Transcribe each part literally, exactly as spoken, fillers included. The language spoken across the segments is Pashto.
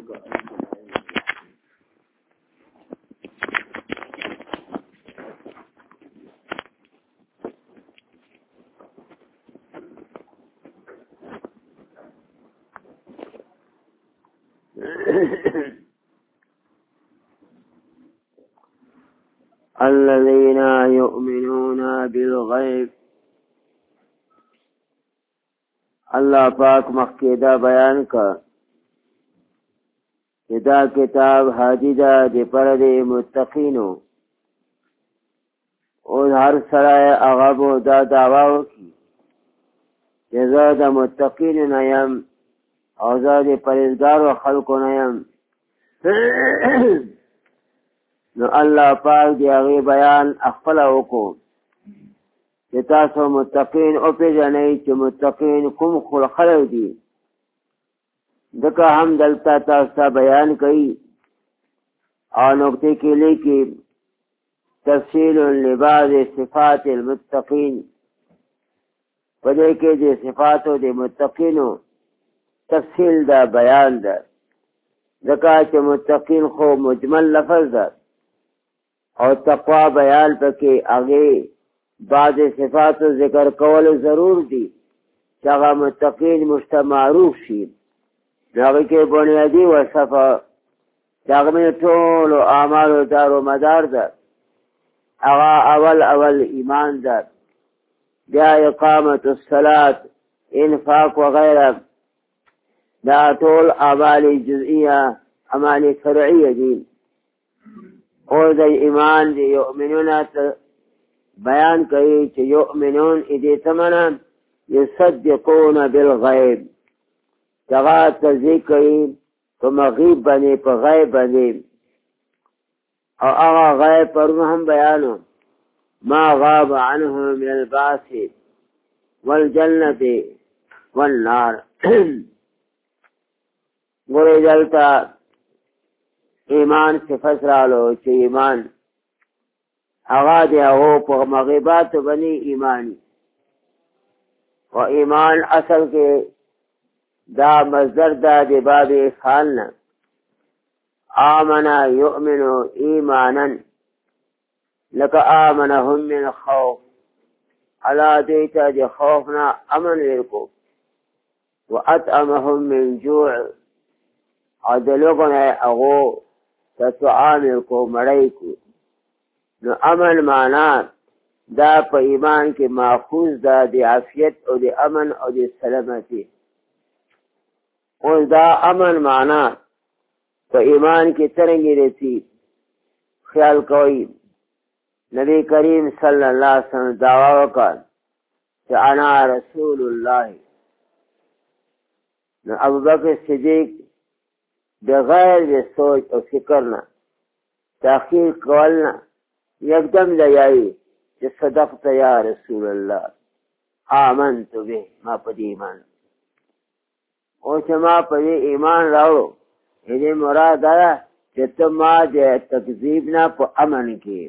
الذين يؤمنون بالغیب. اللہ پاک مخکیدہ بیان کا دا کتاب حاجی دا دی پر دی متقینو اور ہر سرائے اغابو دا دعواو کی جزا دا متقین نیم او دا دی پرزگار و خلقو نیم. نو اللہ پاک دی اغی بیان اخفلو کو کہ تاسو متقین او پی جنئی چی متقین کم خلقلو دی دکا ہم دلتا تاستا بیان کئی اور نقطے کے لئے کی تفصیل لبعض صفات المتقین پدے کے دے صفاتو دے متقینو تفصیل دا بیان دا دکا چی متقین خو مجمل لفظ دا اور تقوی بیان پکے آگے بعض صفاتو ذکر کول ضرور دی چاگا متقین مشتمعروف شید ناغی کے بنیادی وصفہ چاگا میں طول و اعمال و دار و مدار دا اغا اول اول ایمان دا بیا اقامت الصلاة انفاق وغیرہ دا طول اعمال جزئیہ اعمال فرعیہ دی اور دا ایمان دی یؤمنون بیان کئی چی یؤمنون ادی تمنا یصدقون بالغیب تغا تصدیق کئی تو مغیب بنے پا غیب بنے او اغا غیب پر ہم بیانو ما غاب عنہ من الباس والجنت والنار. گوری جلتا ایمان سے فسرالو چی ایمان اغا دے اغو پا مغیبات بنی ایمانی و ایمان اصل کے دا مصدر دا دے باب افعالنا آمنا یؤمنو ایمانا لکا آمنهم من خوف علا دیتا دے خوفنا امن ورکو و اطعمهم من جوع عدلوگنا اغو تتعامل کو مڑائی کو. نو امن مانا دا پا ایمان کے ماخوذ دا دی عافیت او دی امن او دی سلامتی. اور دا امن مانا پا ایمان کی ترنگی رسی خیال کوئی نبی کریم صلی اللہ علیہ وسلم دعویٰ وکر کہ انا رسول اللہ. نو ابو بکر صدیق بغیر دی سوچ او فکرنا تاخیر کولنا یکدم لیائی کہ صدقت یا رسول اللہ آمنت بے ما پدی ایمان او چھ ما پدی ایمان راو یہ مراد آیا کہ تم ما دے تکذیبنا پا امن کی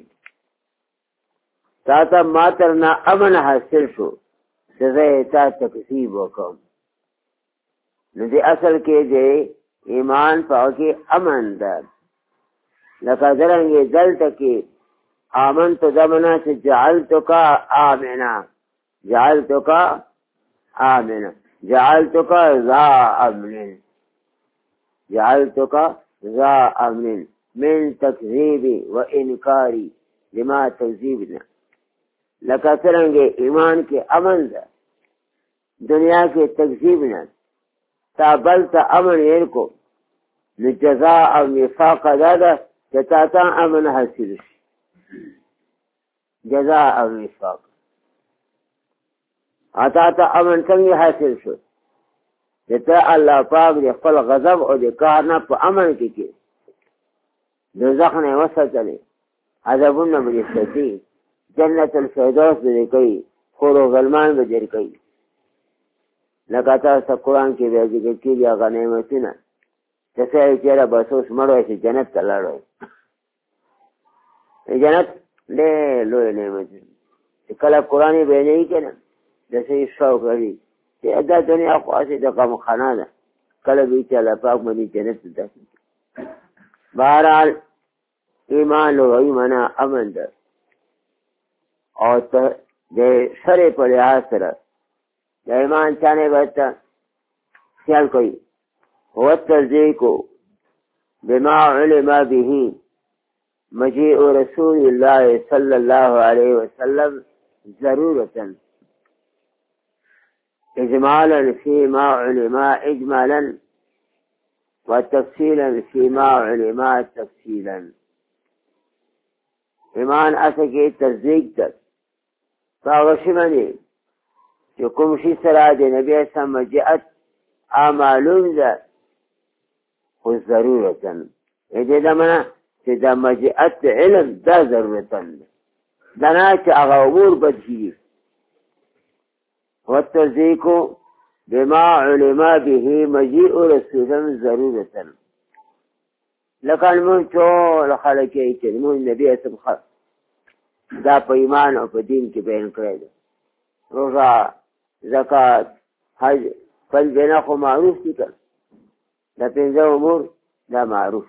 تاتا ما ترنا امن حاصل شو سزے تا تکذیب وکم. ندی اصل کے دے ایمان پاکی امن دار لکا درنگی دلتا کی آمنت دمنا سے جعلتو کا آمنا جعلتو کا آمنا جعلتو کا ذا امن جعلتو کا ذا امن من تکذیبی و انکاری لما تکذیبنا. لکا درنگی ایمان کے امن دار دنیا کے تکذیبنا تا بلتا امن ایرکو نجزا او نفاق دادا چتاتا امن حاصل جزا او نفاق آتاتا امن سنگی حاصل شو جتا اللہ پاک دی خپل غضب او دی کارنا پا امن کی کی دوزخ نے وسط لے عذابون بری ستی جنت الفردوس بری کئی خور و غلمان بجر کئی لکاتا سا قرآن کی بے ذکر کی لیا غنیمتنا جیسے چیرہ بسوس مروے سے جنت کا لڑوے جنت لے لوئے نعمت کلا قرآن بے نہیں کے نا جیسے شوق کری کہ ادا دنیا خواسی دا قام خانہ دا کله به چې الله پاک باندې جنت ته داخل بهرحال ایمان لغوي معنا امن ده او ته د شرع په لحاظ سره د ایمان چانه بهته خیال کوي هو التصدیق بما علم به مجيء رسول الله صلى الله عليه وسلم ضرورة إجمالا فيما علم إجمالا وتفصيلا فيما علم تفصيلا ایمان اصل کې تصدیق ده فاغشی منی چې کوم شي سره د نبی اسلام مجیئت معلوم ده خو ضرورتا دې دا معنا چې دا مجیئت علم دا ضرورتا دا نه چې هغه امور بدهي والتصدیق بما علم به مجيء رسولا ضرورتا لکه المون ټول خلک یې چې مون نبی اسلام خاص دا په ایمان او په دین کې بیان کړی دی روزه زکات حج فل بنا خو معروف دي کړه دا پنځه امور دا معروف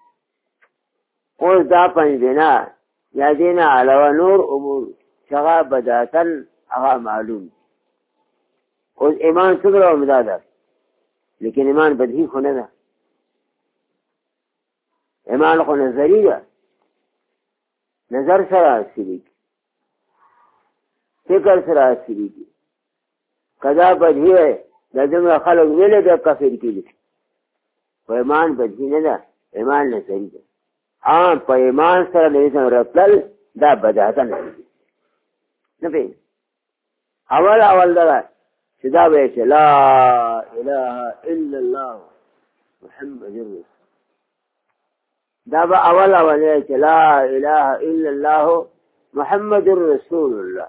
اوس دا پنځه بنا یا دینا علاوه نور امور شغا بداتن هغه معلوم اوس ایمان څومره عمده ده لیکن ایمان بدهی خو نه ده ایمان خو نظری ده نظر سره حاصلی کی فکر سره حاصلی کی قضا بدهی ہے لازم خلق ویلے بے کفر کی لی پا ایمان بدهی نه ده ایمان نظری ده آن پا ایمان سره لیسن رتل دا بدهتا نظری نفین اول اول ده صدا بیش لا اله الا اللہ محمد رسول دا با اول اول ہے کہ لا الہ الا اللہ محمد رسول اللہ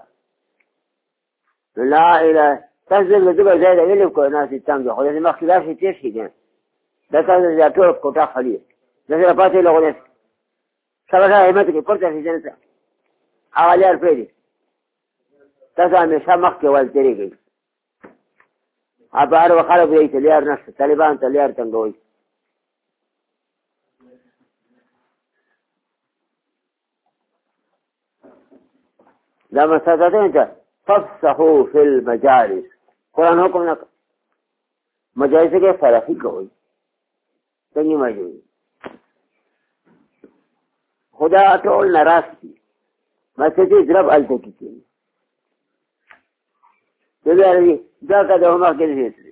لا الہ تصدیق دبا زیادہ علم کو ناسی تام دو خود ما خلاف شی تیش کی دیں دا تصدیق دا طور کوتا خلیه نظر پاتے لوگوں نے سبکا حمد کی پرتا سی جنتا اوالیار پیدی تاسا ہمیشہ مخ کے وال تیری گئی آپ ہر وخالب یہی تلیار نفس طالبان تلیار تنگوئی لما ستاتين تفسحوا في المجالس قرآن حکم نہ مجالس کے فرقی کوئی تنگی مجوئی خدا ټول ناراض دي مسجد ضرب الته کیږي دغه دا کده هم کې دي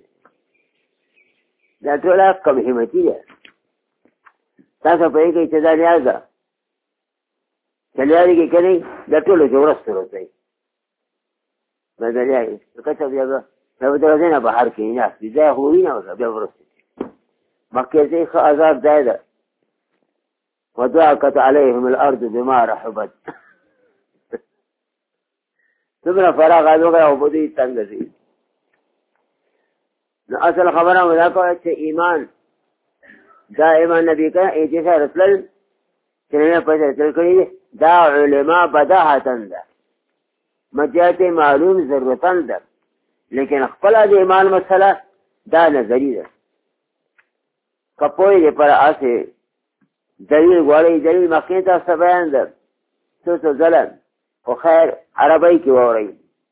دا ټول کم همتی ده تاسو په یوه کې ځای راځه چلیاری کې کړي دا ټول جوړ سره دی بدلای کته بیا به درځه نه بهر کې نه بیا هوی نه بیا ورسته مکه کې خ عذاب زیاده وضاقت عليهم الارض بما رحبت څومره فراغ هغه او بده تنگ دي نو اصل خبره ودا کوي چې ایمان دائما نبی کا ایجاد رسل چې نه پېژل کړی دا علماء بداهتن ده مجاز معلوم ضرورتن ده لیکن خپل د ایمان مسله دا نظری ده کپوی پر اسه دلیل غواړي دلیل مخکې تاسو بیان ده څه څه ځلن خو خیر عربی کې ووري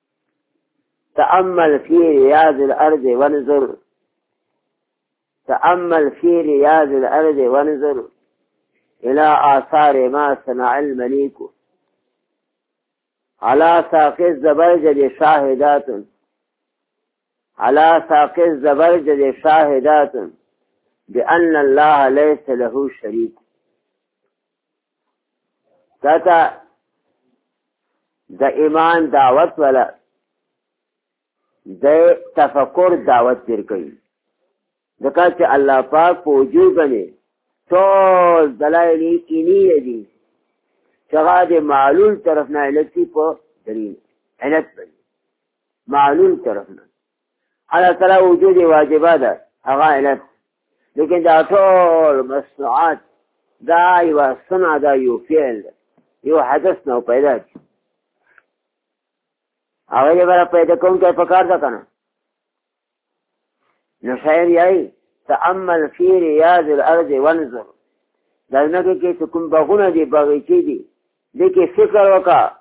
تأمل في رياض الأرض وانظر تأمل في رياض الأرض وانظر إلى آثار ما صنع المليك على ساق الزبرجد شاهدات على ساق الزبرجد شاهدات بأن الله ليس له شريك تاتا دا ایمان دعوت والا دا تفکر دعوت تیر کئی دکا چه اللہ پاک پو وجود بنے طول دلائلی اینی دی چغا دے معلول طرفنا علتی پو دلیل علت بنے معلول طرفنا اللہ تعالی وجود واجبہ دا اغا علت لیکن دا طول مصنوعات دا یو صنع دا یو فعل یو حدث نو پیدا دی آگے برا پیدا کون کیا پکار دا کنا نو شاعر یای تأمل فی ریاض الارض وانظر دا ځمکې کې چې کوم باغونه دي باغچې دي دې کې فکر وکړه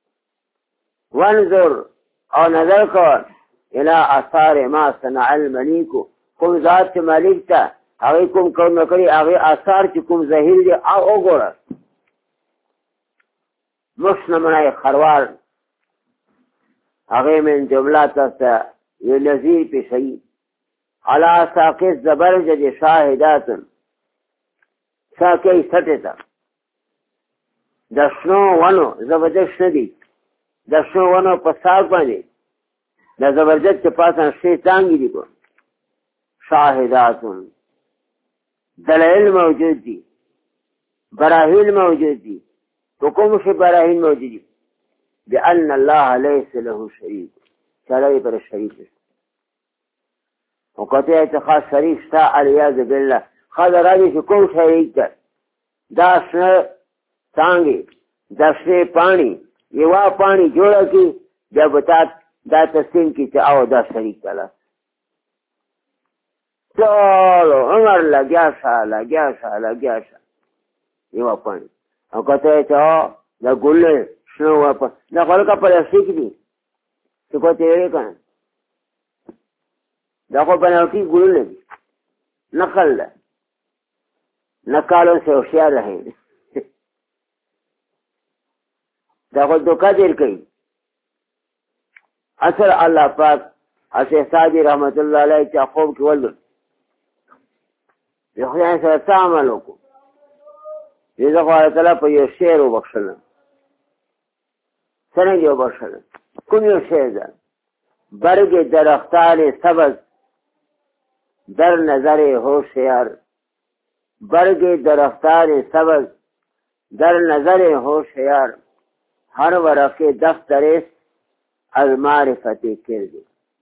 وانظر او نظر کوه الى آثار ما صنع الملیک کوم ذات چې مالک ته هغې کوم کارونه کړي هغې آثار چې کوم ظاهر دي او وګوره مش نمونه خروار هغې من جملات ته یو نظیر پیشوي علا ساقی زبرجد شاهدات ساقی سطح تا د شنو ونو زبردست ندی د شنو ونو په ساق باندې د زبرجد چې پاسه شی څانګې دي کو شاهدات دلائل موجود دي براهین موجود دي تو کوم شي براهین موجود دي بأن الله ليس له شريك چلوی پر شریک او کته اعتقاد شریک شتا علیاذ بالله خدا راځي چې کوم شریک ده دا څنګه څنګه د شی پانی یوا پانی جوړه کی بیا بتا دا تسلیم کی چې او دا شریک کړه چلو عمر لګیا شا لګیا شا لګیا شا یوا پانی او کته چې دا ګل شنو واپس دا خلک په لاسیک دي څه کوته یې کنه دا خو بناوټي ګلونه دي نقل ده نقالوں سے ہوشیار رہیں دا خو دھوکہ دیر کئی اصل اللہ پاک اسے سادی رحمت اللہ علیہ چا خوب کی ولدن یہ خدای سره تعاملو کو یہ دا خو اللہ تعالیٰ پا یو شیر و بخشلن سنگ یو بخشلن کم یو شیر دا برگ درختان سبز در نظر ہوشیار برگ درختان سبز در نظر ہوشیار ہر ورق دفتر از معرفت کردی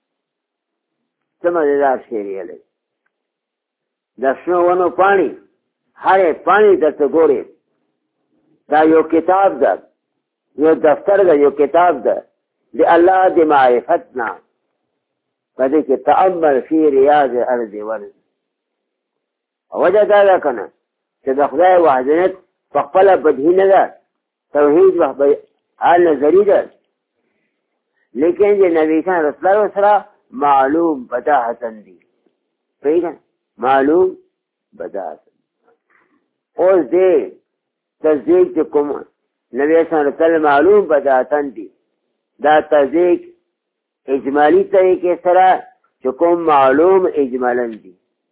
سمجھدار شیری علی دشنو ونو پانی ہر پانی دست گوری دا یو کتاب دا یو دفتر دا یو کتاب دا دی اللہ دی معرفتنا پدې کې تأمل فی ریاض ارض ورض وجه دا ده کنه چې د خدای وحدانیت په خپله بدهي نه ده توحید حال نظري ده لیکن د نبي کریم رسول الله سره معلوم بداهتا دي پوهېږه معلوم بداهتا اوس دې تصدیق چې کوم نبي صلی الله علیه وسلم معلوم بداهتا دي دا تصدیق اجمالی طریقے سرا چکم معلوم اجمالاً دی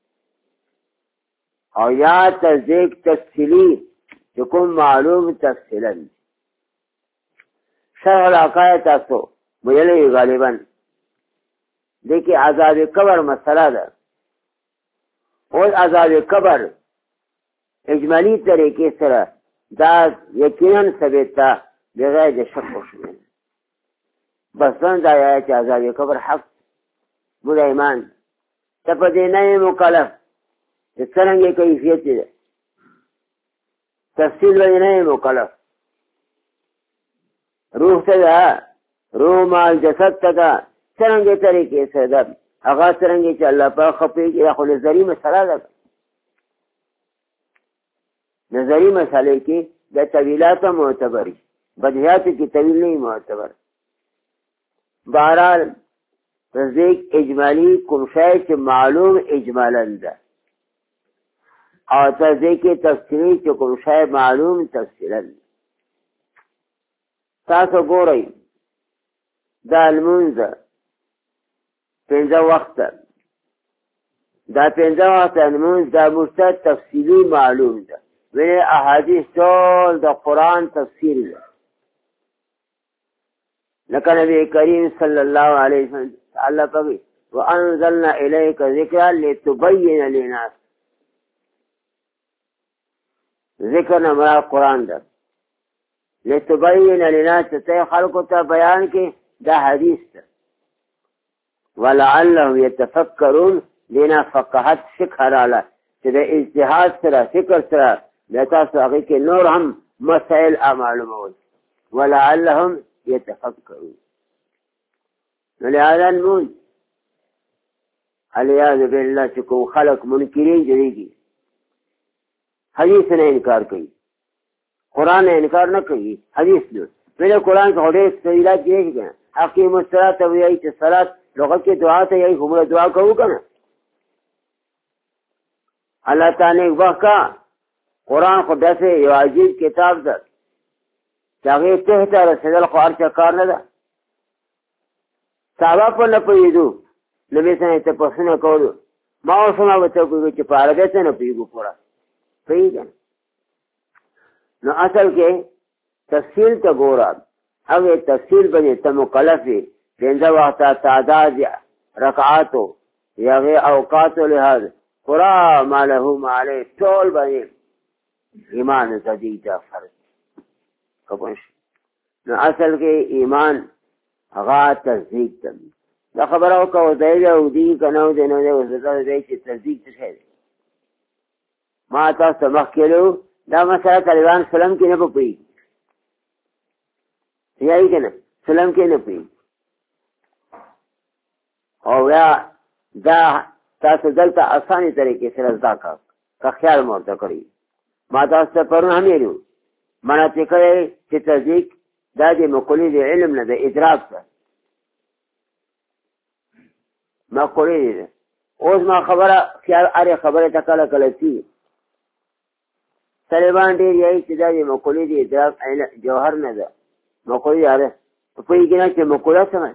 اور یا تصدیق تفصیلی چکم معلوم تفصیلاً دی شرح العقائد تاسو مجھلے غالباً دیکھیں عذاب قبر مسئلہ دا اور عذاب قبر اجمالی طریقے سرا دا یقیناً ثبتا بغیر شک و شبہ بس دن دا یا چې عذاب قبر حق بود ایمان ته په دې نه مکلف چې څرنګه کیفیت دی تفصیل باندې نه مکلف روح ته دا روح مال جسد ته دا څرنګه طریقې سره دا هغه څرنګه چې الله پاک خپېږي دا خو نظري مسله ده نظري مسئله کې د طویلات معتبري بدیهات کې طویل نه معتبر بہرحال تصدیق اجمالی کوم شی چې معلوم اجمالاً ده او تصدیق تفصیلی چې کوم شی معلوم تفصیلاً تاسو ګورئ دا لمونځ پنځه وخته دا پنځه وخته لمونځ دا مرتد تفصیلی معلوم ده وی احادیث ټول د قرآن تفسیر ده لکه نبی کریم صلی اللہ علیہ وسلم اللہ پاکی وَأَنزَلْنَا إِلَيْكَ ذِكْرًا لِتُبَيِّنَ لِلنَّاسِ ذکر نمرا قرآن در لِتُبَيِّنَ لِلنَّاسِ تے خلقو تا بیان کی دا حدیث در وَلَعَلَّهُمْ يَتَفَكَّرُونَ دینا فقہت فکر آلا کہ دا اجتحاد سرا فکر سرا لیتا ساقی کے نور ہم مسائل معلوم ہوئی وَلَعَلَّهُمْ يتفکرون لہذا المون علیاذ بالله چې کوم خلق منکرین جوړیږي حدیث نه انکار کوي قرآن نه انکار نه کوي حدیث نه ویل قرآن کې هډې تفصیلات دي کنه اقیم الصلاة وایي چې صلات لغت کې دعا ته یې کومه دعا کوو کنه الله تعالی وخت قرآن خو داسې یو عجیب کتاب ده چې هغې ته ته رسېدل خو هر چا کار نه ده صحابه په نه پوهېدو نبي سره یې تپوسونه کولو ما اوس هم ورته وکړو چې په عربۍ څه نه پوهېږو پوره پوهېږه نو اصل کې تفصیل ته ګوره هغې تفصیل باندې ته مکلف یې پنځه وخته تعداد رکعاتو یا هغې اوقاتو لحاظ پورا ما له ما علیه ټول باندې ایمان زدی دا فرض کپنش نو اصل کې ایمان هغه تصدیق ده دا خبره وکړه دی او دی که نه دی نو دی اوس دا دی چې تصدیق څه شی دی ما تاسو ته مخکې ویلو دا مسله طالبان سلم کې نه به پوهېږي یایي که نه سلم کې نه پوهېږي او یا دا تاسو دلته اساني طریقې سره زده کړه که خیال مو ورته کړی ما تاسو ته پرون هم ویلو مانا چې کړی چې تصدیق دا د مقولې د علم نه د ادراک ده مقولې ده اوس ما خبره خیال هرې خبرې ته کله کله څي طالبان ډېر یایي چې دا د مقولې د ادراک جوهر نه ده مقولې ده پوهېږي نه چې مقوله څه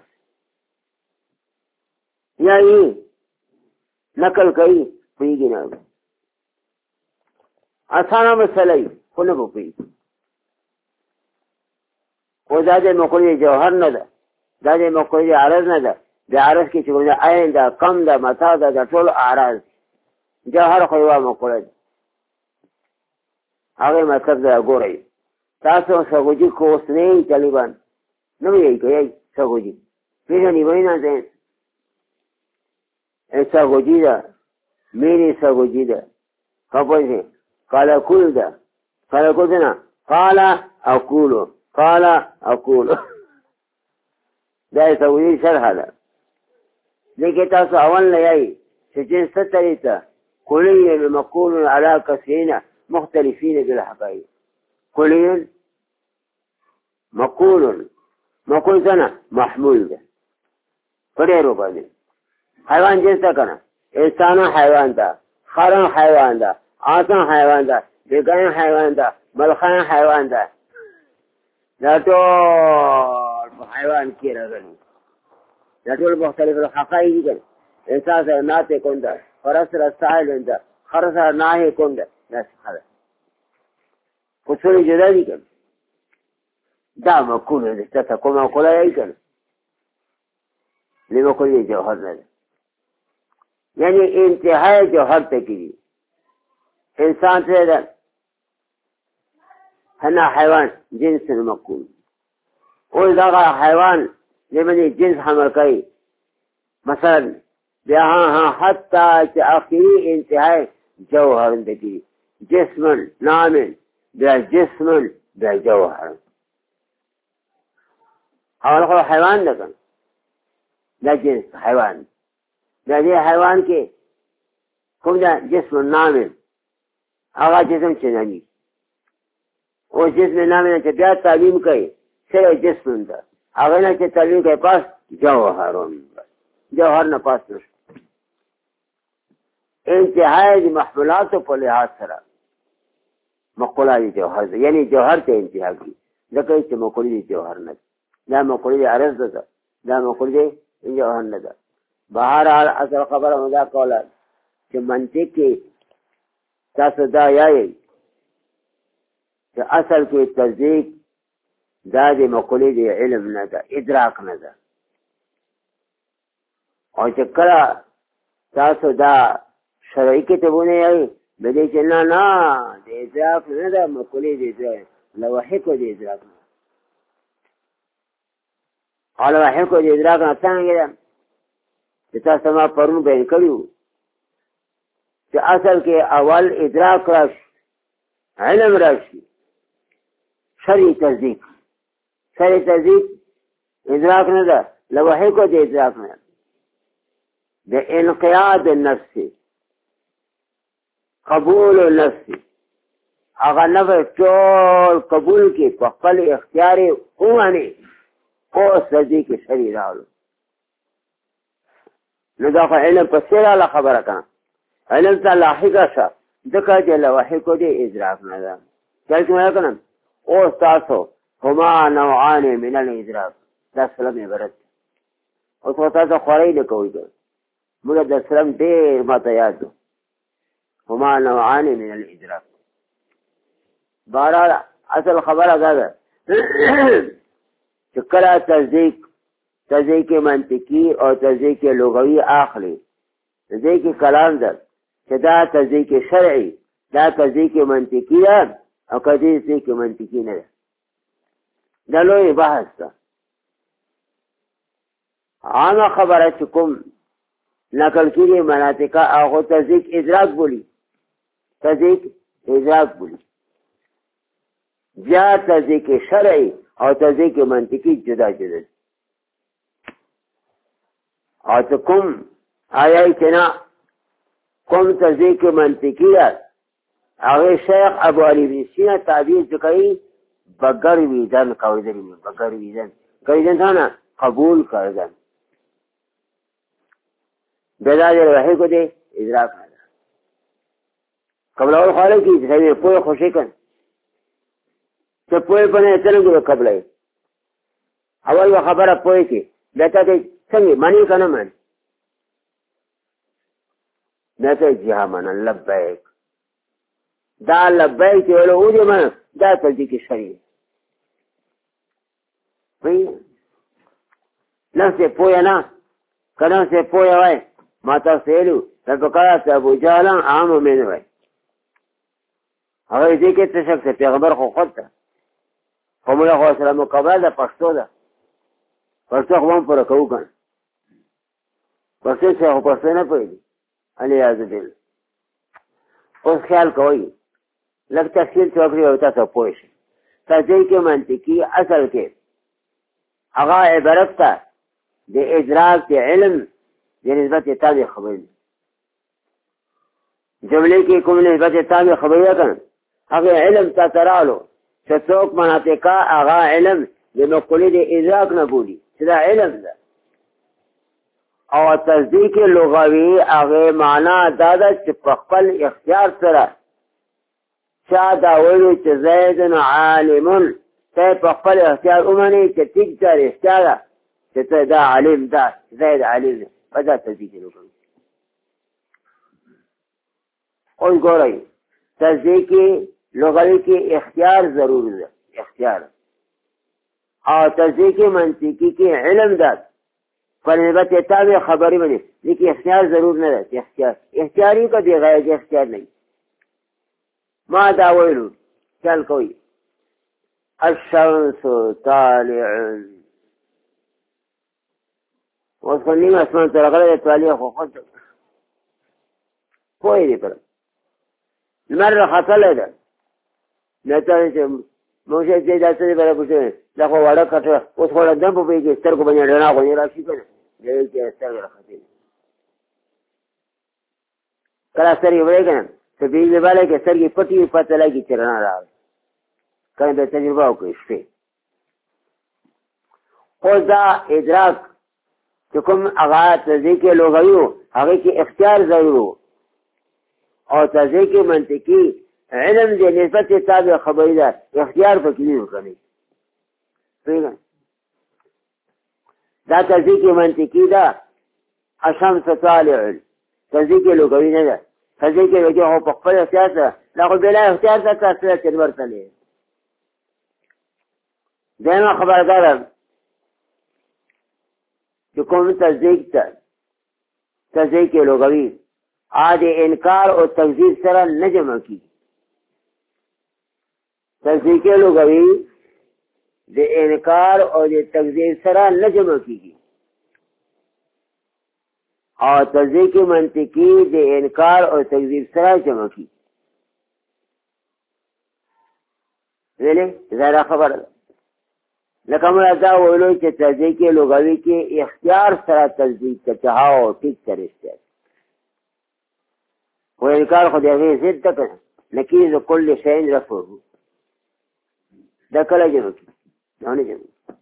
یایي نقل کوي پوهېږي نه اسانه مسله وي خو نه به پوهېږي خو دا د مقولې جوهر نه ده دا د مقولې عرض نه ده د عرض کې چې کوم ده عین ده کم ده متا ده دا ټول اعراض جوهر خو یوه مقوله ده هغې مطلب ده ګورئ تاسو سګوجي خو اوس نه یئ طالبان نه ویئ که یئ سګوجي پېژنئ وایي نه دی سګوجي ده میرې سګوجي ده ښه پوه قال کول ده قال کول ده نه قال اقولو قال اقولو دا یې سګوجي شرحه ده دې کې تاسو اول نه یئ چې جنس څه طریقه کلي مقول على كثيرين مختلفين بالحقائق كلي مقول مقول څنګه محمول ده په ډېرو باندې حیوان جنس ته کنه انسان حیوان ده خرن حیوان ده آسان حیوان ده بیگان حیوان ده ملخان حیوان ده دا ټول په حیوان کې راغلي دا ټول مختلف حقایق دي کنه انسان سره ناته کون ده فرس سره ساحل ده خر سره ناهي کون ده دا څه ده اصول جدا دي کنه دا مقوله ده ته کومه مقوله یې کنه لما کلی جوهر نه ده یعنی انتهای جوهر تکی انسان ته ده هنا حیوان جنس مقول او دا حیوان لمن جنس حمل کوي مثلا بیا ها حتی چې اخیری انتهای جوهر تکی جسم نام بیا جسم بیا جوهر اول خو حیوان ده کنه دا جنس حیوان دا دې حیوان کې کوم دا جسم نام هغه جسم چې نه او جسم نام نه چې بیا تعلیم کوي سره جسم ده هغه نه چې تعلیم کوي پاس جوهرون جوهر نه پاس نشته انتهای محمولات په لحاظ سره مقوله جوهر ده یعنی جوهر ته انتها کوي ځکه چې مقوله جوهر نه دا مقوله عرض ده دا مقوله جوهر نه ده بهرحال اصل خبره مدا کوله چې منطق کې تاسو دا یایي چې اصل کې تصدیق دا د مقولې د علم نه ده ادراک نه ده او چې کله تاسو دا شرعي کتابونه یایي د دې چې نه نه د ادراک نه ده مقولې د ادراک لوحې کو د ادراک نه او لوحې کو د ادراک نه څنګه ده چې تاسو ما پرون بیان کړیو چې اصل کې اول ادراک راشي علم راشي شرعي تصدیق شرعي تصدیق ادراک نه ده لوحې کو د ادراک نه د انقیاد النفس قبول النفس هغه نفس ټول قبول کی په خپل اختیار ومني او سجدي کې سری راولو نو دا خو علم په سره خبره کړه علم ته لاحقه شه ځکه چې لاحقو دې ادراک نه ده چل څنګه کنه او تاسو هما نوعان من الادراک دا سلام عبارت او تاسو خوري نه کوي موږ د سلام ډېر ماته یاد دو هما نوعان من الادراک بهرحال اصل خبره دا ده چې کله تصدیق تصدیق منطقي او تصدیق لغوي اخلي تصدیق کلام ده چې دا تصدیق شرعي دا تصدیق منطقي ده او تصدیق منطقي نه ده دا لوی بحث ده عامه خبره چې کوم نقل کړي مناطق هغه تصدیق ادراک بولی تصدیق ادراک بولی بیا تصدیق شرعي او تصدیق منطقي جدا جدا او ته کوم آیای چې نه کوم تصدیق منطقي ده هغه شیخ ابو علی سینا تعبیر کوي بغیر ویدن کوي درې بغیر ویدن کوي ځنه قبول کړل بلاد الوحی کو دے ادراک نہ قبل اول خالق کی جسے پوئے خوشی کن تو پوئے پنے چلنگو دے قبل ہے اول و خبر پوئے کی بیتا دے سنگی مانی کا نہ مان بیتا جہا مانا لبیک دا لبیک تیولو او دے مانا دا تصدیق شریع نفس پوئے نا کنم سے پوئے وائے ما تفصیلو فقالت ابو جهل عام من وای هغه دې کې تشک ته پیغمبر خو خود ته قوم له خو سره مقابله ده پښتو ده پښتو خو هم پر کوو کنه پښتو څه خو پښتو نه پوهیږي علي عزبل اوس خیال کوئ لږ تفصیل څوکړي او تاسو پوه شئ تصدیق منطقي اصل کې هغه عبارت ده د ادراک د علم یہ نسبت تابع خبری جملے کی کم نسبت تابع خبری کن اگر علم تا ترالو چسوک مناطقہ اغا علم لنقلی دے ادراک نبولی چدا علم دا او تصدیق لغوی اگر معنی دادا چپقل اختیار سرا چا داولو چ زیدن عالمون تے پقل اختیار امانی چ تیگ چار اختیارا چتا دا علم دا زید علم دا فدا تصدیق لغوی اور گورائی تصدیق لغوی کی اختیار ضرور ہے اختیار اور تصدیق منطقی کی علم داد پر نسبت تابع خبری بنے لیکن اختیار ضرور نہ رہتے اختیار اختیاری کا بھی غیر اختیار نہیں ما داویلو چل کوئی الشمس طالع اوس کو نیمه اسمان تر غره طالع خو خود کوئی دی پر لمر خطل ده نته چې موږ چې داسې به راپوښتنه دا خو وړه کټه اوس خو دم په پیګه سترګو باندې ډنا غوړي راشي کنه دې کې سترګې راخته کله سترګې وړي کنه ته دې باندې کې سترګې پټي پته لګي چې رڼا راځي کنه د تجربه وکړي شپې خو دا ادراک چې کوم هغه تصدیق لغوي هغه کې اختیار ضرور او تصدیق منطقي علم دې نسبت تابع خبري ده اختیار پکې نه وکړي څنګه دا تصدیق منطقي ده الشمس طالع تصدیق لغوي نه ده تصدیق لغوي هو په خپل اختیار ده لا خو بلا اختیار ده تاسو ته ورتلې دغه خبردار چې کوم تصدیق ته تصدیق لغوي آد انکار اور تکذیب سره نه جمع کی تصدیق لغوی د انکار اور د تکذیب سره نه جمع کیږي او تصدیق منطقی د انکار اور تکذیب سره جمع کی ویلې زړه خبر لکه موږ دا ویلو چې تصدیق لغوي کې اختیار سره تصدیق ته چاهو ټیک ترسته و انکار خو دې ضد ده کنه نکیز کل شیء رفعه دا کله جوړ نه جوړ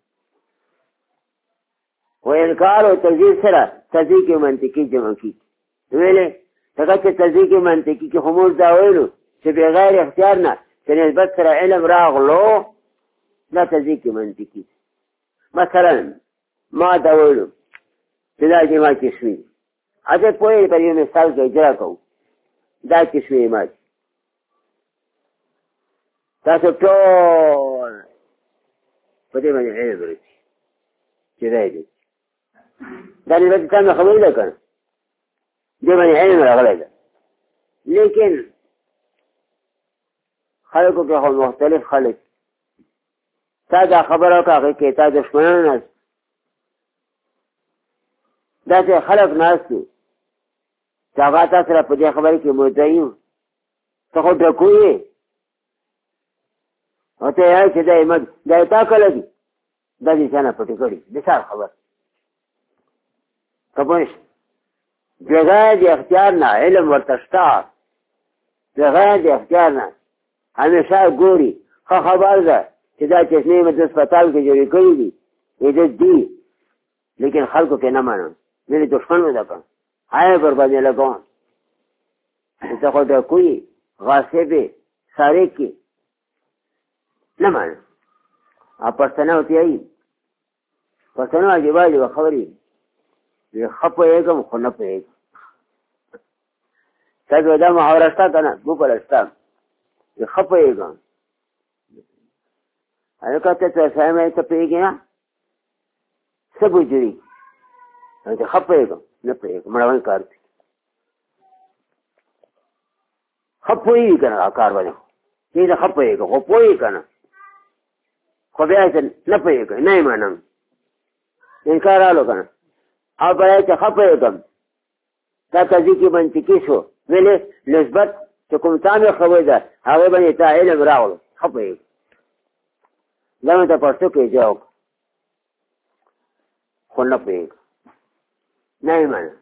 و انکار او تصدیق سره تصدیق منطقي جمع کی ویلې څنګه چې تصدیق منطقي کې همول دا ویلو چې بغیر اختیار نه چې نسبت سره علم راغلو لا تصدیق منطقي مثلا ما دا ویلو چې دا جمع کې شوي اته په پر یو مثال کې اجرا کوو دا کې شوي ما تاسو ټول په دې باندې علم لرئ چې دا دی دا نسبت څنګه خبرې ده کنه دې باندې علم راغلی ده لیکن خلقو کې خو مختلف خلق تا دا خبره وکړه هغې کې تا دښمنان ناست داسې خلق ناست دي چې هغه تا سره په دې خبرې کې مدعي وو ته خو ډکو یې او ته یې چې دا یې دا یې تا کله دي دا دې چا نه پټې کړي مثال خبر که پوه شې بغیر د اختیار نه علم ورته شته بغیر د اختیار نه همیشه ګوري ښه خبر ده چې دا چشمې مې د هسپتال کې جوړې کړي دي عزت دي لیکن خلکو کې نه منم مې دښمن مې ده کړم آیا بربادي لګوم ته خو ډکو یې غاصب یې سارق یې نه منم او پښتنه ورته وایي پښتنو عجیبه عجیبه خبرې وي ښه پوهېږم خو نه پوهېږم تاسو دا محاوره شته که نه ګوګل شته ښه پوهېږم هلکه ته څه شی ته پوهېږې نه څه بجري ښه پوهېږم نه پوهېږم مړوی کار دی ښه پوهېږي که نه کار باندې چې زه ښه پوهېږم خو پوهېږي که نه خو بیا چې نه پوهېږم نه یې منم انکار رالو که نه او برای چې ښه پوهېږم دا تصدیق منطقي شو ولې نسبت چې کوم تا مې خبرې ده هغې باندې تا علم راغلو ښه پوهېږم دا مې ته پښتو کې جواب خو نه پوهېږم نه یې منم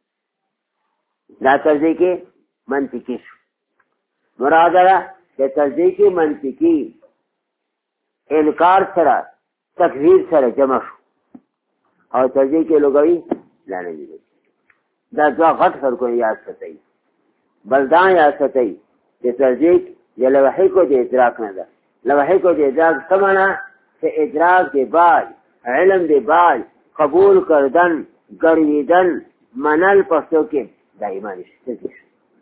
دا تصدیق منطقي شو مراد ده چې تصدیق منطقي انکار سره تکذیب سره جمع شو او تصدیق لغوي لا نه دي دا دوه غټ فرقونه یاد ساتئ بل دا یاد ساتئ چې تصدیق د لوحې کو د ادراک نه ده لوحې کو د ادراک څه معنی چې ادراک د بعد علم د بعد قبول کردن ګرځېدن منل پښتو کې دا ایمان شته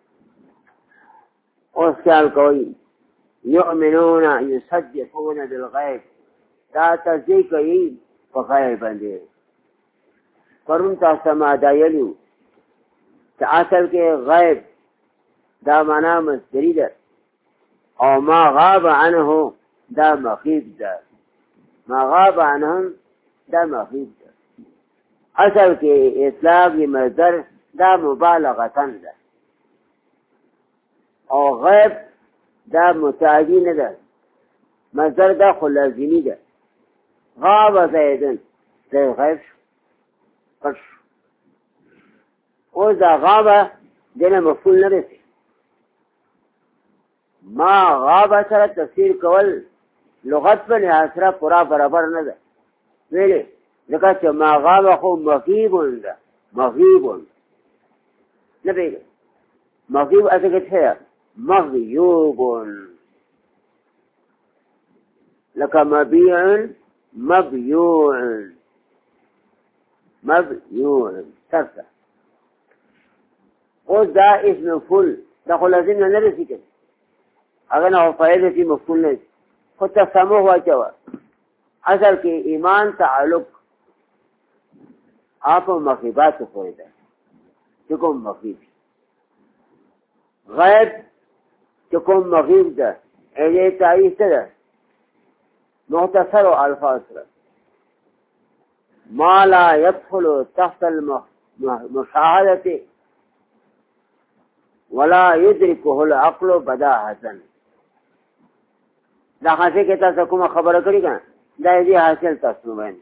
اوس خیال کوئ یؤمنون یصدقون بالغیب دا تصدیق کوي په غیب باندې پرون تاسو ما دا ویلو چې اصل کې غیب دا معنا مصدری ده او ما غاب عنه دا مخیب ده ما غاب عنهم دا مخیب ده اصل کې اطلاق مصدر دا مبالغتن ده او غیب دا متعدی نه ده مصدر دا خو لازمی ده غاب زیدن دا غیب پش او دا غاب دینه مفعول نه رسی ما غاب سره تفسیر کول لغت په لحاظ سره پورا برابر نه ده ویلې ځکه چې ما غاب خو مغیب ده مغیب نه پیږي مغیب اصل کې څه مغیوب لکه مبیع مبیوع مبیوع ترسه اوس دا اسم مفعول دا خو لازم نه رسی کنه هغه نه فاعل کې مفعول نه خو تسامح واچوه اصل کې ایمان تعلق آپ مغیبات پوری ده چکم مغیب غیب چکم مغیب ده ایلی تعریف ده مختصر و الفاظ ده ما لا يدخل تحت المشاهدة ولا يدركه العقل بداهة دا خاصه کې تاسو کومه خبره کړی کنه دا دې حاصل تاسو باندې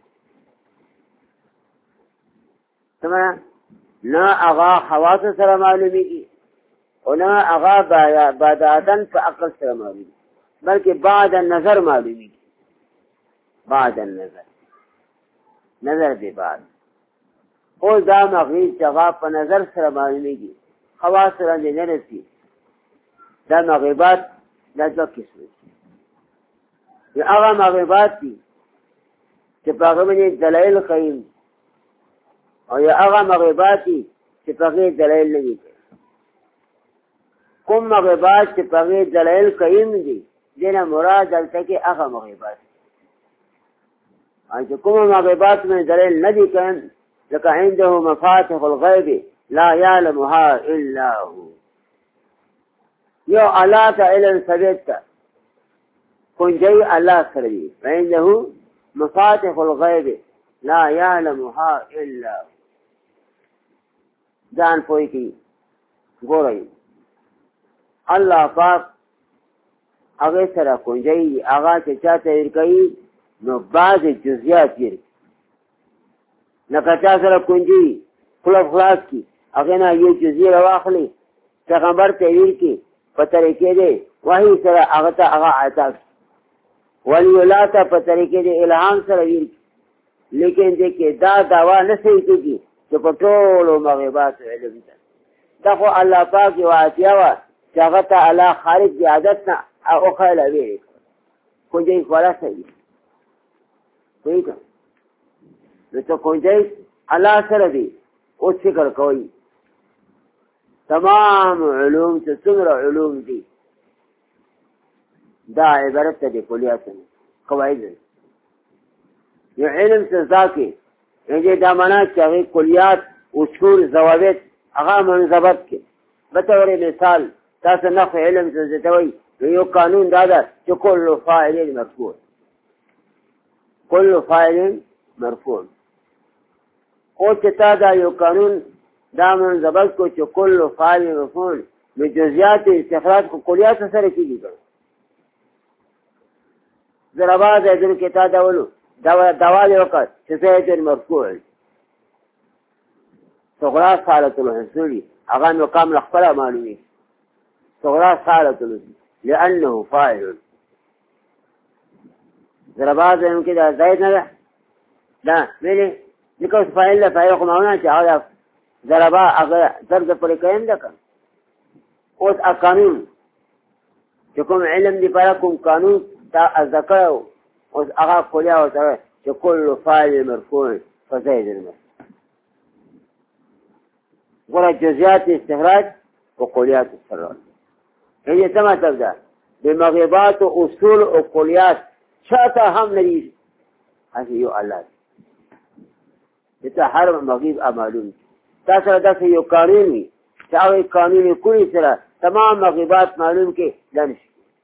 سمه نه هغه حواس سره معلومیږي او نه هغه بعدن په عقل سره معلومیږي بلکې بعد النظر معلومیږي بعد النظر نظر دی بعد او دا مغیب چې هغه په نظر سره معلومیږي حواس سره نه رسي دا مغیبات دا دوه قسم دي یا هغه مغیبات دي چې په هغه باندې دلایل قایم او یا هغه مغیبات دي چې په هغه دلایل نه دي کوم مغیبات چې په هغه دلایل قایم دي دینه مراد دلته کې هغه مغیبات او چې کوم مغیبات باندې دلایل نه دي قایم لکه عنده مفاتح الغیب لا يعلمها الا هو یو الله ته علم ثابت ده کنجي الله سره دي فإنه مفاتح الغيب لا يعلمها إلا ځان پوي کی ګورئ الله پاک هغه سره کنجي هغه چې چاته ورکوي نو بعض جزئیات یې نه کچا سره کنجي خلاص خلاص کی هغه نه یو جزئیه راخلي پیغمبر ته ویل کی په طریقې دی وحی سره هغه ته هغه عطا ولی الله ته په طریقې دی الهام سره ویل لیکن دې کې دا داوا نه صحیح کیږي چې په ټولو مغیبات علم ده دا خو الله پاک یو عطیه وا چې هغه ته الله خارج دی عادت نه او خیال وی کوجي خلاص دی ٹھیک ہے نو ته کوجي الله سره دی او فکر کوي تمام علوم چې څومره علوم دي دا عبارت ته دي کلیات نه قواعد یو علم څه ځکه چې دا معنا چې هغه کلیات اصول ضوابط هغه منضبط کې به تورې مثال تاسو نه علم څه ځتوي یو قانون دا ده چې کل فاعل مرفوع کل فاعل مرفوع او چې تا دا یو قانون دا منضبط کو چې کل فاعل مفعول من جزئیات استخراج کو کلیات سره کیږي ضربات دې کې تا دا ولو دا دواله وکړه چې زید مرفوع صغرا حالت الحصول هغه مقام خپل معلومي صغرا حالت لانه فاعل ضربات دې کې دا زید نه لا ویلې نکوس فاعل فاعل خو معنا چې هغه ضربا هغه درد پرې قائم ده اوس ا قانون چې کوم علم دی پر کوم قانون تا ذکر اوس هغه کولیا او ته چې کل فاعل مرفوع فزيد المرفوع ګوره جزئیات استخراج او کلیات استخراج هي څه مطلب ده بمغیبات او اصول او کلیات شاته هم لري هغه یو الله ته هر مغیب معلوم تاسو دا یو قانون وي چې هغه قانون کلی سره تمام مغیبات معلوم کې دانش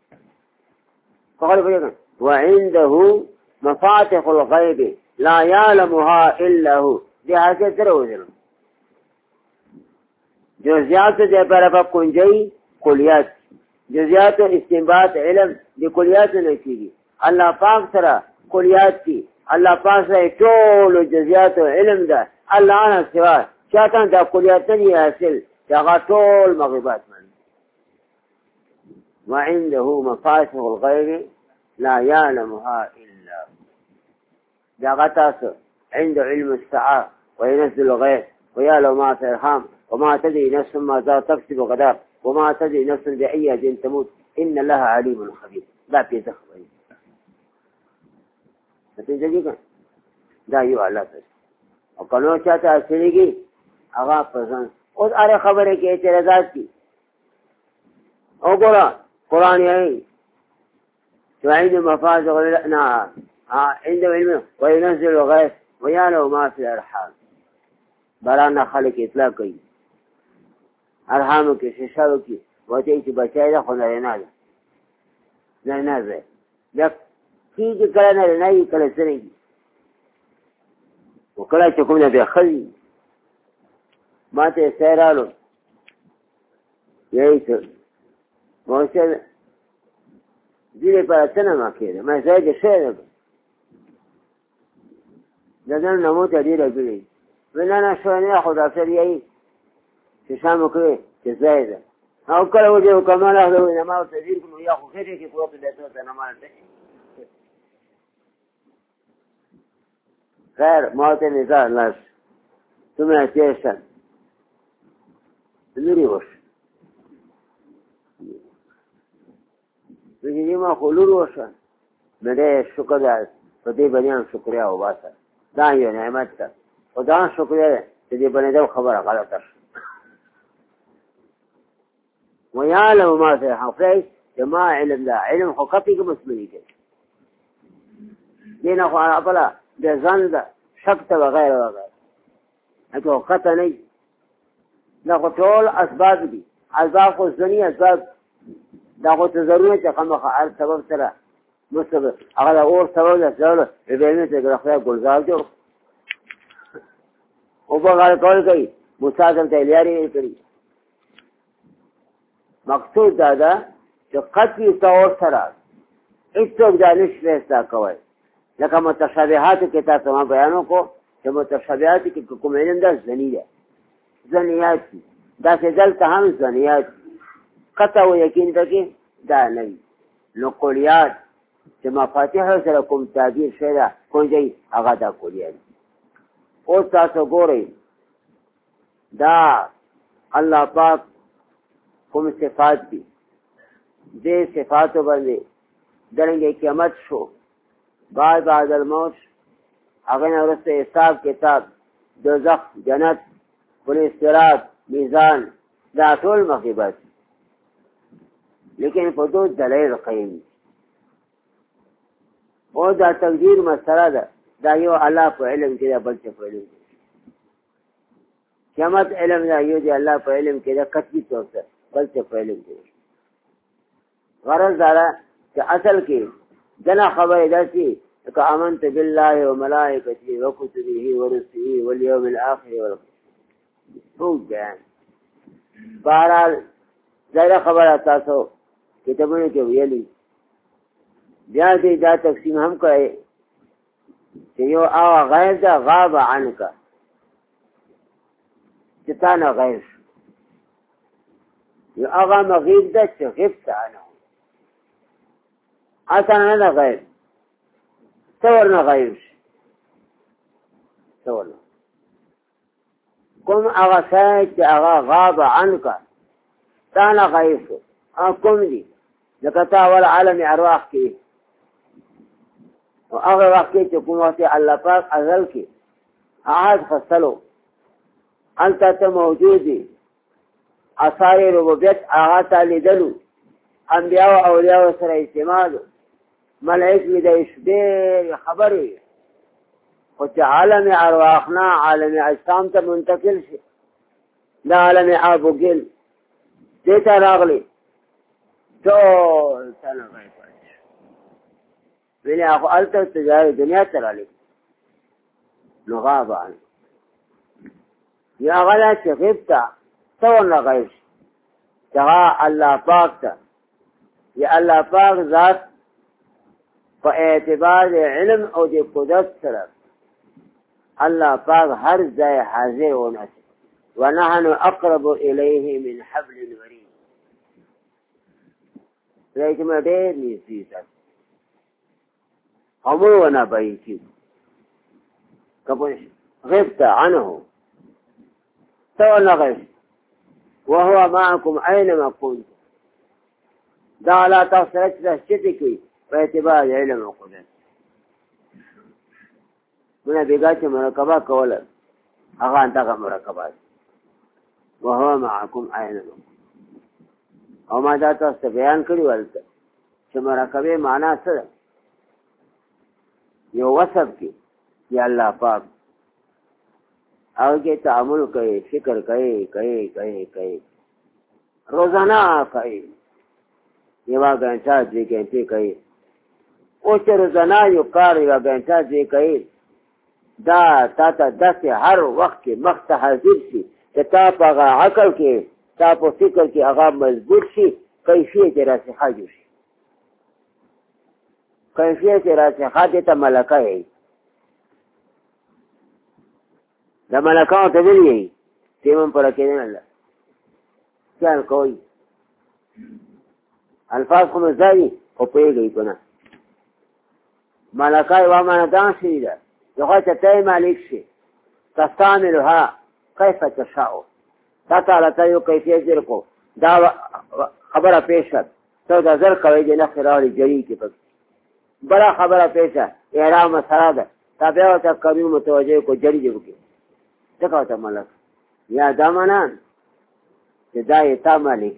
قال فريقا وعنده مفاتح الغيب لا يعلمها الا هو دي هغه سره وځل جزئیات دې پر په کنجي کلیات جزئیات استنباط علم دي کلیات نه کیږي الله پاک سره کلیات دي الله پاک سره ټول جزئیات علم ده الله نه سوا چاته دا کلیات نه حاصل دا ټول مغیبات من وعنده مفاتح الغيب لا يعلمها الا دا غتاس عند علم الساعه وينزل الغيث ويعلم ما في الارحام وما تدري نفس ماذا تكسب غدا وما تدري نفس باي ارض تموت ان الله عليم خبير دا په ځخوي ته دې دا یو الله تعالی او کله چاته اصليږي هغه پسند اوس اره خبره کې اعتراضات دي او ګور قران یې وعند مفازغ لنا عند علم وينزل الغيث ويعلم ما في الارحام برانا خلق اطلاق کوي ارحام کې ششاو کې وته چې بچای دا خو نه نه نه نه ده دا کیږي کله نه نه کله سره وکړه چې کوم نه به خلی ماته سیرالو یې څه موشه دې په اتنه ما کېده ما زه دې شه د ځان نمو ته ډېره کړې وی نه نه شوی نه خو ډاکټر یایي چې شام وکړې چې ځای ده او کله وجه وکمال اخلي وی نه ما ورته ځیر کړو یا خو خېټې کې پروت دی ته نه مالته خیر ما ورته ویل ځه لاړ څومره تېر شه لرې وشه وی ما خو لور وشه نو ډېر شکر ده په دې باندې هم شکریا وباسه دا یو نعمت ده خو دا شکریا ده چې دې باندې دا خبره غلطه شوه ويعلم ما في حفظه جما علم ده علم خو کپی کې مسمنی کوي دینه خو خپله د ځان ده شک ته وغیره وغیره اته قطع نه دا خو ټول اسباب دي اسباب خو ځنی اسباب دا خو ته ضروري چې خامخا هر سبب سره مسبب هغه اور سبب ده ځول به نه ته غره ګلزار جو او بغیر کول کوي مساعدت ته لري کوي مقصود دا ده چې قطعي طور سره هیڅوک دا نشي رسا کوي لکه متشابهات کې تاسو ما بیان وکړو چې متشابهات کې کوم علم ده ځنی ده ځنیات دا چې دلته هم ځنیات قطع او یقین پکې دا نه وي نو کلیات چې مفاتیح سره کوم تعبیر شوی ده کوم ځای هغه دا کلیات اوس تاسو ګورئ دا الله پاک کوم صفات دي دې صفاتو باندې درنګې قیامت شو بعد بعد الموت هغه نه وروسته حساب کتاب دوزخ جنت پولیس صراط میزان دا ټول مخیبت لیکن په دوه دلایل قیم او دا تقدیر مسله ده دا یو الله په علم کې ده بل څه په علم کې قیامت علم ده یو دی الله په علم کې ده قطعي طور سره بل څه په علم کې غرض دا چې اصل کې دنا خبره ده چې که آمنت بالله وملائکته وکتبه ورسله والیوم الاخر ټول بیان بهرحال ظاهره خبره تاسو کتابونو کې ویلي بیا دې دا تقسیم هم کړی چې یو هغه غیر ده غاب عنک چې تا نه غیر شو یو هغه مغیب ده چې غبت عنه اصلا نه غیر څور نه غیر شي څور نه کوم هغه شی چې هغه غاب عنک تا نه غیر شو کوم دي لکه تا اول عالم ارواح کې او هغه وخت کې چې کوم وخت الله پاک ازل کې احد فصلو انت ته موجودي اثار ربوبیت هغه تعالی دلو انبیاء او اولیاء سره اجتماع ملائک می د اشبیر خبرې خو چې عالم ارواحنا عالم اجسام ته منتقل شي دا عالم ابوګل دې ته راغلی ټول څنګه غیب ویلې هغه الته تجارت دنیا ته راغلی نو غاب عنه یا غلا چې غیبتا څو نه غیب څنګه الله پاک ته یا الله پاک ذات په اعتبار علم او د قدرت سره الله پاک هر ځای حاضر و نشي ونحن اقرب الیه من حبل الورید لیکن ما ډېر نږدې ده همو ونه بایي کپوش غبت عنه سوى النغش وهو معكم أينما كنتم دا لا تغسرت لشتك باعتبار علم وقدرت من بيقات مركبة كولا أغان تغى مركبات وهو معكم أينما او ما دا تاسو بیان کړی ولته چې مرکبه معنا څه یو وصف کې یا الله پاک او کې تعامل کوي فکر کوي کوي کوي کوي روزانه کوي یو غنټه دې کې کوي او چې روزانه یو کار یو غنټه دې کوي دا تا ته داسې هر وخت کې مخ ته حاضر شي چې تا په عقل کې تا په فکر کې هغه مضبوط شي کیفیت راسخه شي کیفیت راسخه ته ملکه یې د ملکانو ته ویلي تیمم پوره کېدی نه ده خیال کوئ الفاظ خو مو زده دي خو پوهېږئ که نه ملکه یوه معنادان شوي ده چې خدای ته ته مالک شي تستعملها کیف تشاء تا تعالی ته یو کیفیت ذکر کو دا خبره پیش شد ته دا زر کوئ د نښې راوړي جري کې پکې بله خبره پیشه احرام مسله ده تا بیا ورته قانون متوجه کو جري دې وکړي ځکه ورته ملک یا دا منان چې دا یې تا مالک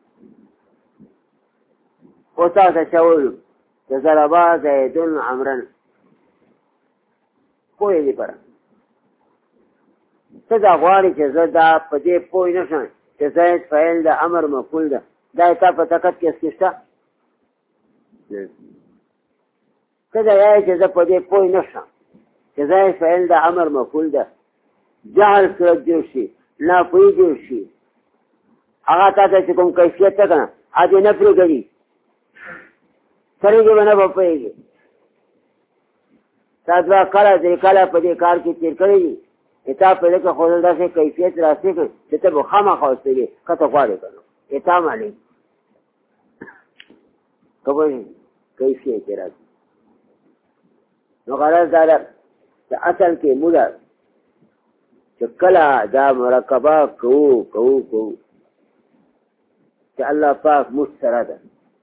اوس تاسو ته ویلو چې ضربا زیدون عمرن پوهېږي پره ته دا غواړې چې زه دا په دې پوه نه شم چې زید فعل ده امر مفعول ده دا یې تا په طاقت کې هسې شته ته دا یایې چې زه په دې پوه نه شم چې زید فعل ده امر مفعول ده جهل صورت جوړ شي ناپوهي جوړ شي هغه تا ته چې کوم کیفیت ته که نه هغه دې نه پرېږدي سړی دې به نه به پوهېږي تا دوه کاله درې کاله په دې کار کې تېر کړی دي تا په دې کې خو داسې کیفیت راسي کړي چې ته به خامخا اوسېږې که ته غواړې که نه تا مالک که پوهېږې کیفیت یې راسي نو غرض دا ده چې اصل کې موږ چې کله دا مرکبه کوو کوو کوو چې الله پاک موږ سره ده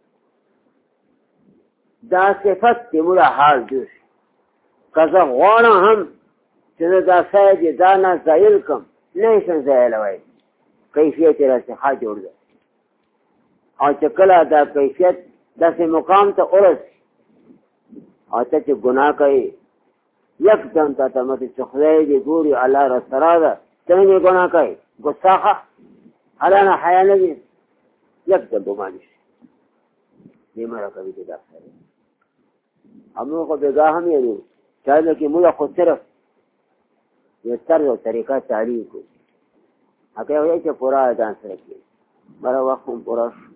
دا صفت چې موږ حال جوړ شي که زه غواړم هم چې زه دا شاید یې دا نه زایل کړم نه یې شم زایلوی کیفیت یې راسې ښه جوړ ده او چې کله دا کیفیت داسې مقام ته ورسي او ته چې ګناه کوې یکدم تا ته مخې چې خدای دې ګوري الله راسره ده ته یې ګناه کوې ګستاخه الله نه حیا نه وي یکدم ګمانې شي دې مره کوي چې دا سره همونږ خو بېګاه هم یې چاله کې موږ خو صرف یو طرز او طریقه تعریف کړو هغه وایي چې پوره ځان سره کړي بله وخت هم پوره شو